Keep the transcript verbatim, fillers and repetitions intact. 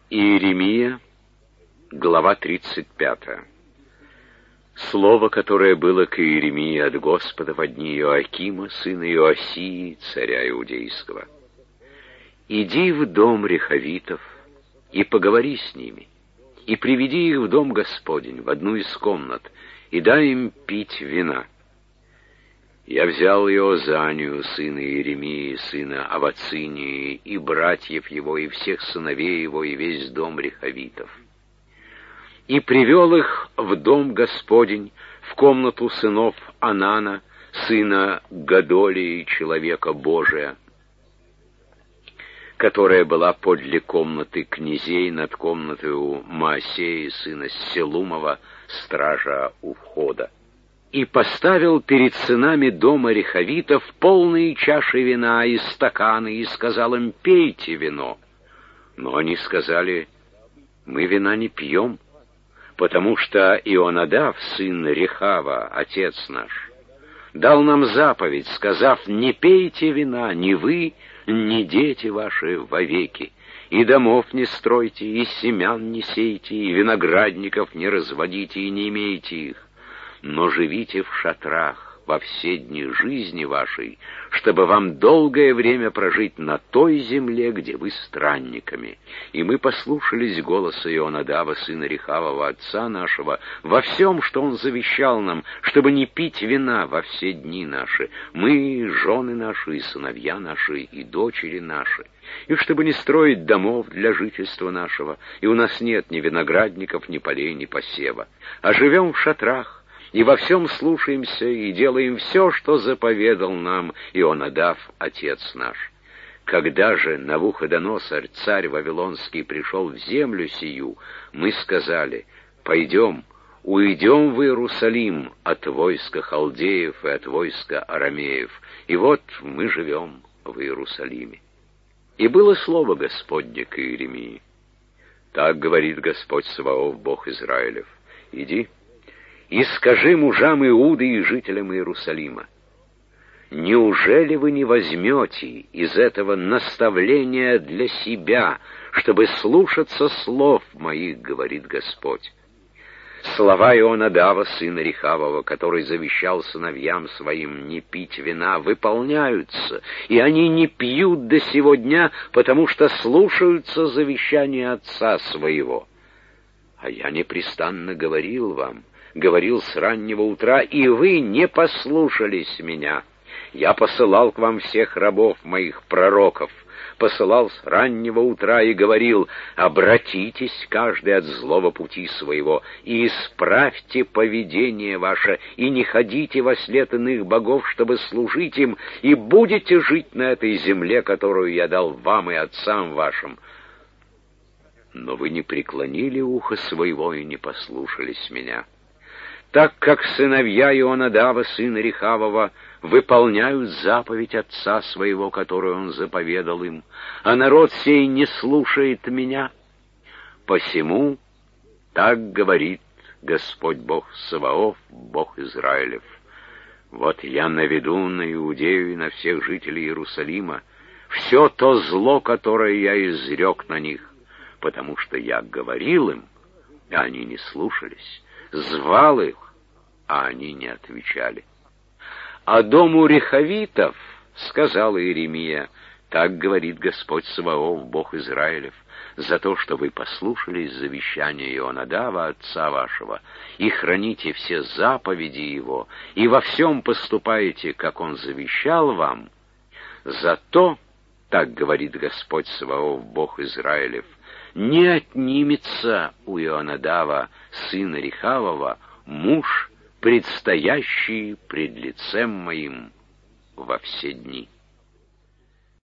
Иеремия, глава тридцать пятая. Слово, которое было к Иеремии от Господа во дни Иоакима, сына Иосии, царя Иудейского. «Иди в дом рехавитов и поговори с ними, и приведи их в дом Господень, в одну из комнат, и дай им пить вина». Я взял Иозанию, сына Иеремии, сына Авацинии, и братьев его, и всех сыновей его, и весь дом рехавитов, и привел их в дом Господень, в комнату сынов Анана, сына Гадолии, человека Божия, которая была подле комнаты князей над комнатой у Маасеи, сына Селумова, стража у входа. И поставил перед сынами дома рехавитов полные чаши вина и стаканы, и сказал им: «Пейте вино». Но они сказали: «Мы вина не пьем, потому что Ионадав, сын Рехава, отец наш, дал нам заповедь, сказав: не пейте вина, ни вы, ни дети ваши вовеки, и домов не стройте, и семян не сейте, и виноградников не разводите, и не имейте их, но живите в шатрах во все дни жизни вашей, чтобы вам долгое время прожить на той земле, где вы странниками». И мы послушались голоса Ионадава, сына Рехавова, отца нашего, во всем, что он завещал нам, чтобы не пить вина во все дни наши, мы, жены наши, и сыновья наши, и дочери наши, и чтобы не строить домов для жительства нашего, и у нас нет ни виноградников, ни полей, ни посева, а живем в шатрах, и во всем слушаемся и делаем все, что заповедал нам Ионадав, отец наш. Когда же Навуходоносор, царь Вавилонский, пришел в землю сию, мы сказали: пойдем, уйдем в Иерусалим от войска халдеев и от войска арамеев, и вот мы живем в Иерусалиме. И было слово Господне к Иеремии: так говорит Господь Саваоф, Бог Израилев: иди и скажи мужам Иуды и жителям Иерусалима: неужели вы не возьмете из этого наставления для себя, чтобы слушаться слов моих, говорит Господь? Слова Ионадава, сына Рехавова, который завещал сыновьям своим не пить вина, выполняются, и они не пьют до сего дня, потому что слушаются завещания отца своего. А я непрестанно говорил вам, говорил с раннего утра, и вы не послушались меня. Я посылал к вам всех рабов моих, пророков, посылал с раннего утра и говорил: обратитесь каждый от злого пути своего, и исправьте поведение ваше, и не ходите во след иных богов, чтобы служить им, и будете жить на этой земле, которую я дал вам и отцам вашим. Но вы не преклонили ухо своего и не послушались меня. Так как сыновья Ионадава, сына Рехавова, выполняют заповедь отца своего, которую он заповедал им, а народ сей не слушает меня, посему так говорит Господь Бог Саваоф, Бог Израилев: вот я наведу на Иудею и на всех жителей Иерусалима все то зло, которое я изрек на них, потому что я говорил им, а они не слушались, звал их, а они не отвечали. А дому рехавитов сказал Иеремия: так говорит Господь Саваоф, Бог Израилев: за то, что вы послушались завещания Ионадава, отца вашего, и храните все заповеди его, и во всем поступаете, как он завещал вам, за то, так говорит Господь Саваоф, Бог Израилев, не отнимется у Ионадава, сына Рехавова, муж, предстоящий пред лицем моим во все дни.